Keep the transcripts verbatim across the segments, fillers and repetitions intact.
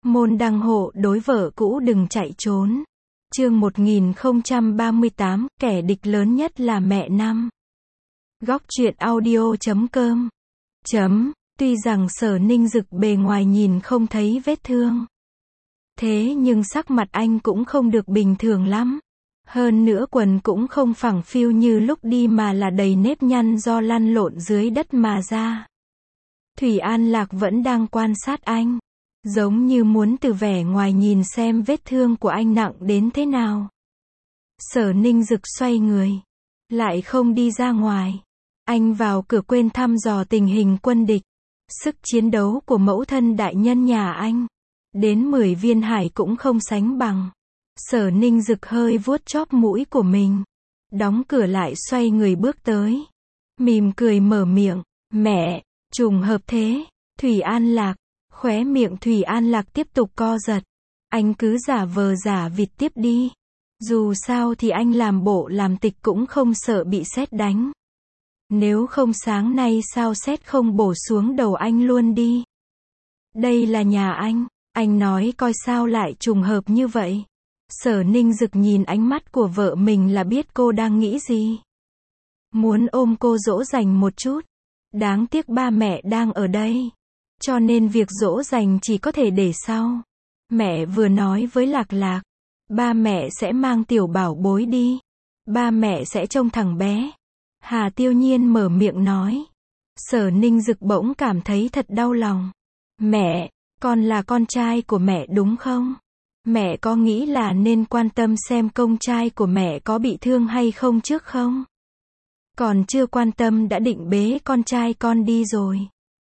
Môn đăng hộ đối vợ cũ đừng chạy trốn. Chương một nghìn không trăm ba mươi tám, kẻ địch lớn nhất là mẹ năm. Góc truyện audio chấm com. Chấm, tuy rằng Sở Ninh Dực bề ngoài nhìn không thấy vết thương. Thế nhưng sắc mặt anh cũng không được bình thường lắm. Hơn nữa quần cũng không phẳng phiu như lúc đi mà là đầy nếp nhăn do lăn lộn dưới đất mà ra. Thủy An Lạc vẫn đang quan sát anh. Giống như muốn từ vẻ ngoài nhìn xem vết thương của anh nặng đến thế nào. Sở Ninh Dực xoay người. Lại không đi ra ngoài. Anh vào cửa quên thăm dò tình hình quân địch. Sức chiến đấu của mẫu thân đại nhân nhà anh. Đến mười viên hải cũng không sánh bằng. Sở Ninh Dực hơi vuốt chóp mũi của mình. Đóng cửa lại xoay người bước tới. Mỉm cười mở miệng. Mẹ, trùng hợp thế. Thủy An Lạc. Khóe miệng Thủy An Lạc tiếp tục co giật. Anh cứ giả vờ giả vịt tiếp đi. Dù sao thì anh làm bộ làm tịch cũng không sợ bị sét đánh. Nếu không sáng nay sao sét không bổ xuống đầu anh luôn đi. Đây là nhà anh. Anh nói coi sao lại trùng hợp như vậy. Sở Ninh Dực nhìn ánh mắt của vợ mình là biết cô đang nghĩ gì. Muốn ôm cô dỗ dành một chút. Đáng tiếc ba mẹ đang ở đây. Cho nên việc dỗ dành chỉ có thể để sau. Mẹ vừa nói với Lạc Lạc. Ba mẹ sẽ mang tiểu bảo bối đi. Ba mẹ sẽ trông thằng bé. Hà Tiêu Nhiên mở miệng nói. Sở Ninh Dực bỗng cảm thấy thật đau lòng. Mẹ, con là con trai của mẹ đúng không? Mẹ có nghĩ là nên quan tâm xem công trai của mẹ có bị thương hay không trước không? Còn chưa quan tâm đã định bế con trai con đi rồi.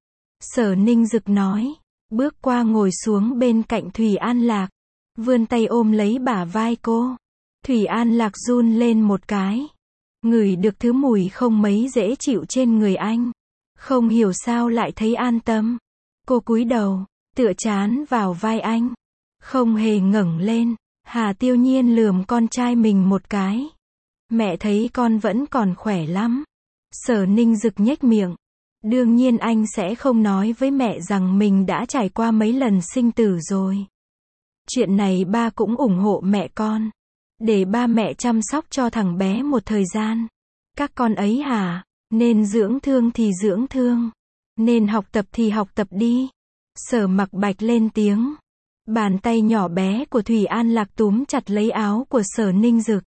Sở Ninh Dực nói, bước qua ngồi xuống bên cạnh Thủy An Lạc, vươn tay ôm lấy bả vai cô. Thủy An Lạc run lên một cái, ngửi được thứ mùi không mấy dễ chịu trên người anh, không hiểu sao lại thấy an tâm. Cô cúi đầu, tựa trán vào vai anh, không hề ngẩng lên. Hà Tiêu Nhiên lườm con trai mình một cái. Mẹ thấy con vẫn còn khỏe lắm. Sở Ninh Dực nhếch miệng. Đương nhiên anh sẽ không nói với mẹ rằng mình đã trải qua mấy lần sinh tử rồi. Chuyện này ba cũng ủng hộ mẹ con. Để ba mẹ chăm sóc cho thằng bé một thời gian. Các con ấy hả? Nên dưỡng thương thì dưỡng thương. Nên học tập thì học tập đi. Sở Mặc Bạch lên tiếng. Bàn tay nhỏ bé của Thủy An Lạc túm chặt lấy áo của Sở Ninh Dực.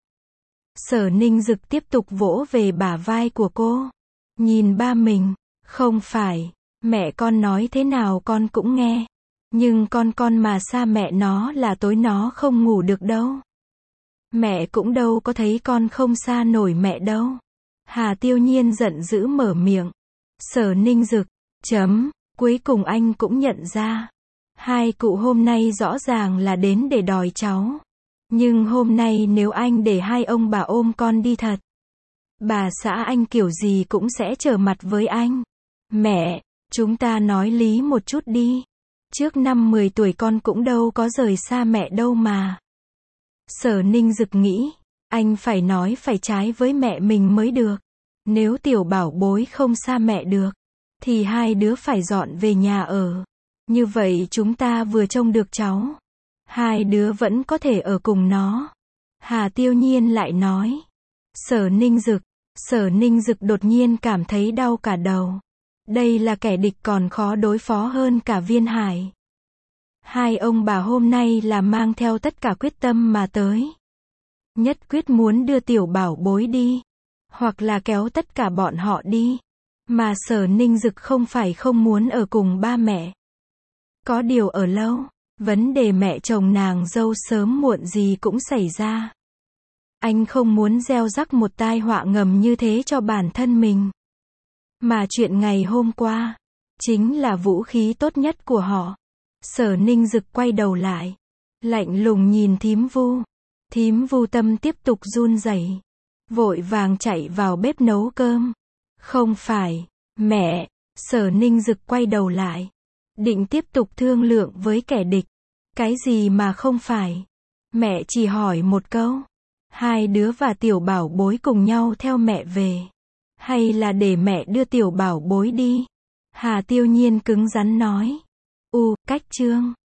Sở Ninh Dực tiếp tục vỗ về bả vai của cô. Nhìn ba mình. Không phải, mẹ con nói thế nào con cũng nghe. Nhưng con con mà xa mẹ nó là tối nó không ngủ được đâu. Mẹ cũng đâu có thấy con không xa nổi mẹ đâu. Hà Tiêu Nhiên giận dữ mở miệng. Sở Ninh Dực, chấm, cuối cùng anh cũng nhận ra. Hai cụ hôm nay rõ ràng là đến để đòi cháu. Nhưng hôm nay nếu anh để hai ông bà ôm con đi thật. Bà xã anh kiểu gì cũng sẽ trở mặt với anh. Mẹ, chúng ta nói lý một chút đi. Trước năm mười tuổi con cũng đâu có rời xa mẹ đâu mà. Sở Ninh Dực nghĩ, anh phải nói phải trái với mẹ mình mới được. Nếu tiểu bảo bối không xa mẹ được, thì hai đứa phải dọn về nhà ở. Như vậy chúng ta vừa trông được cháu. Hai đứa vẫn có thể ở cùng nó. Hà Tiêu Nhiên lại nói. Sở Ninh Dực, Sở Ninh Dực đột nhiên cảm thấy đau cả đầu. Đây là kẻ địch còn khó đối phó hơn cả Viên Hải. Hai ông bà hôm nay là mang theo tất cả quyết tâm mà tới. Nhất quyết muốn đưa tiểu bảo bối đi. Hoặc là kéo tất cả bọn họ đi. Mà Sở Ninh Dực không phải không muốn ở cùng ba mẹ. Có điều ở lâu, vấn đề mẹ chồng nàng dâu sớm muộn gì cũng xảy ra. Anh không muốn gieo rắc một tai họa ngầm như thế cho bản thân mình. Mà chuyện ngày hôm qua, chính là vũ khí tốt nhất của họ. Sở Ninh Dực quay đầu lại, lạnh lùng nhìn Thím Vu. Thím Vu tâm tiếp tục run rẩy, vội vàng chạy vào bếp nấu cơm. Không phải, mẹ, Sở Ninh Dực quay đầu lại, định tiếp tục thương lượng với kẻ địch. Cái gì mà không phải? Mẹ chỉ hỏi một câu. Hai đứa và tiểu bảo bối cùng nhau theo mẹ về. Hay là để mẹ đưa tiểu bảo bối đi? Hà Tiêu Nhiên cứng rắn nói. U, cách chương.